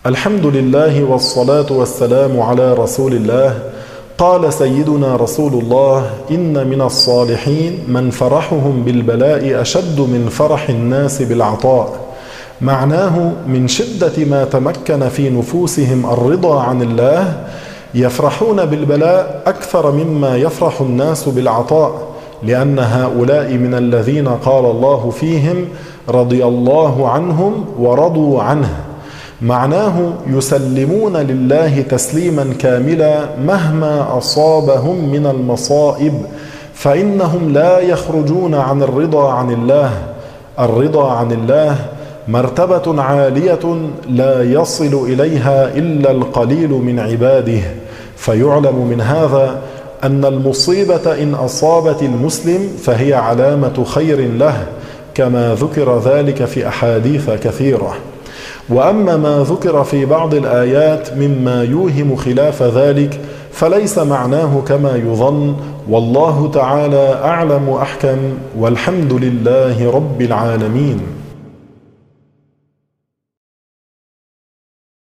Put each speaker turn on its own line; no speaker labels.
الحمد لله والصلاة والسلام على رسول الله. قال سيدنا رسول الله: إن من الصالحين من فرحهم بالبلاء أشد من فرح الناس بالعطاء. معناه من شدة ما تمكن في نفوسهم الرضا عن الله يفرحون بالبلاء أكثر مما يفرح الناس بالعطاء، لأن هؤلاء من الذين قال الله فيهم: رضي الله عنهم ورضوا عنه. معناه يسلمون لله تسليما كاملا مهما أصابهم من المصائب، فإنهم لا يخرجون عن الرضا عن الله. الرضا عن الله مرتبة عالية لا يصل إليها إلا القليل من عباده، فيعلم من هذا أن المصيبة إن أصابت المسلم فهي علامة خير له، كما ذكر ذلك في أحاديث كثيرة. وأما ما ذكر في بعض الآيات مما يوهم خلاف ذلك فليس معناه كما يظن، والله تعالى أعلم وأحكم، والحمد لله رب العالمين.